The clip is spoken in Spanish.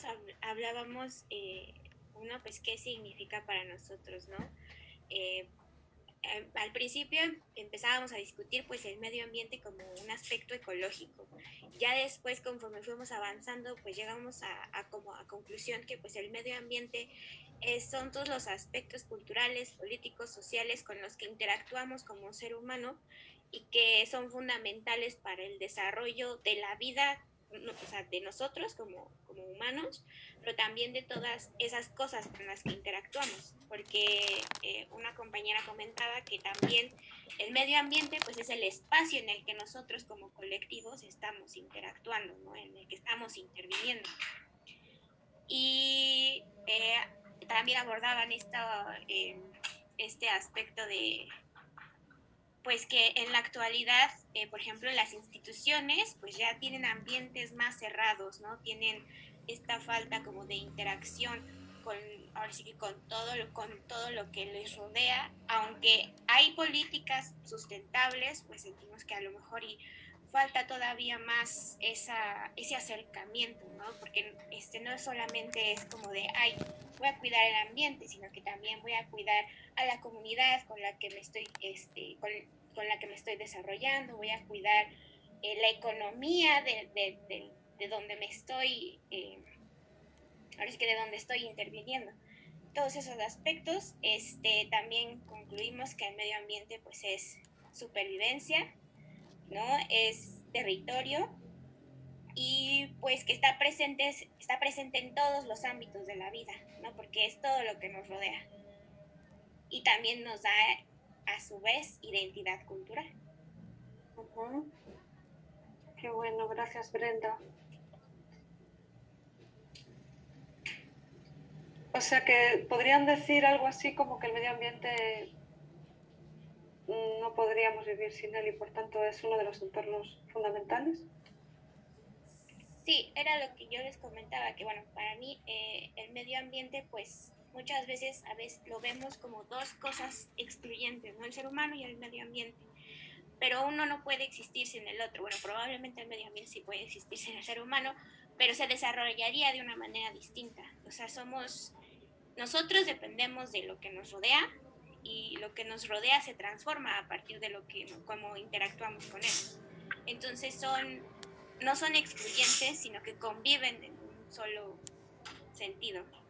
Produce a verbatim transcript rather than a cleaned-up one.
nos hab- hablábamos, eh, uno, pues, qué significa para nosotros, ¿no? Eh, eh, Al principio empezábamos a discutir pues el medio ambiente como un aspecto ecológico. Ya después, conforme fuimos avanzando, pues llegamos a, a como a conclusión que pues el medio ambiente es, son todos los aspectos culturales, políticos, sociales con los que interactuamos como ser humano y que son fundamentales para el desarrollo de la vida, no, o sea, de nosotros como, como humanos, pero también de todas esas cosas con las que interactuamos, porque eh, una compañera comentaba que también el medio ambiente pues es el espacio en el que nosotros como colectivos estamos interactuando, ¿no? En el que estamos interviniendo. Y eh, también abordaban esto, eh, este aspecto de pues que en la actualidad, eh, por ejemplo, las instituciones pues ya tienen ambientes más cerrados, ¿no? Tienen esta falta como de interacción con, ahora sí que con todo, lo, con todo lo que les rodea, aunque hay políticas sustentables, pues sentimos que a lo mejor y falta todavía más esa, ese acercamiento, ¿no? Porque este no solamente es como de, ay, voy a cuidar el ambiente, sino que también voy a cuidar a la comunidad con la que me estoy, este, con, con la que me estoy desarrollando, voy a cuidar eh, la economía de, de, de, de, donde me estoy, eh, ahora es que de donde estoy interviniendo. Todos esos aspectos, este, también concluimos que el medio ambiente pues es supervivencia, ¿no? Es territorio y pues que está presente, está presente en todos los ámbitos de la vida, ¿no? Porque es todo lo que nos rodea y también nos da a su vez identidad cultural. Ujú. Qué bueno, gracias Brenda. O sea que podrían decir algo así como que el medio ambiente mm, no podríamos vivir sin él y por tanto es uno de los entornos fundamentales. Sí, era lo que yo les comentaba, que bueno, para mí eh, el medio ambiente pues muchas veces a veces lo vemos como dos cosas excluyentes, ¿no? El ser humano y el medio ambiente, pero uno no puede existir sin el otro. Bueno, probablemente el medio ambiente sí puede existir sin el ser humano, pero se desarrollaría de una manera distinta. O sea, somos, nosotros dependemos de lo que nos rodea y lo que nos rodea se transforma a partir de lo que, cómo interactuamos con él. Entonces son, no son excluyentes, sino que conviven en un solo sentido.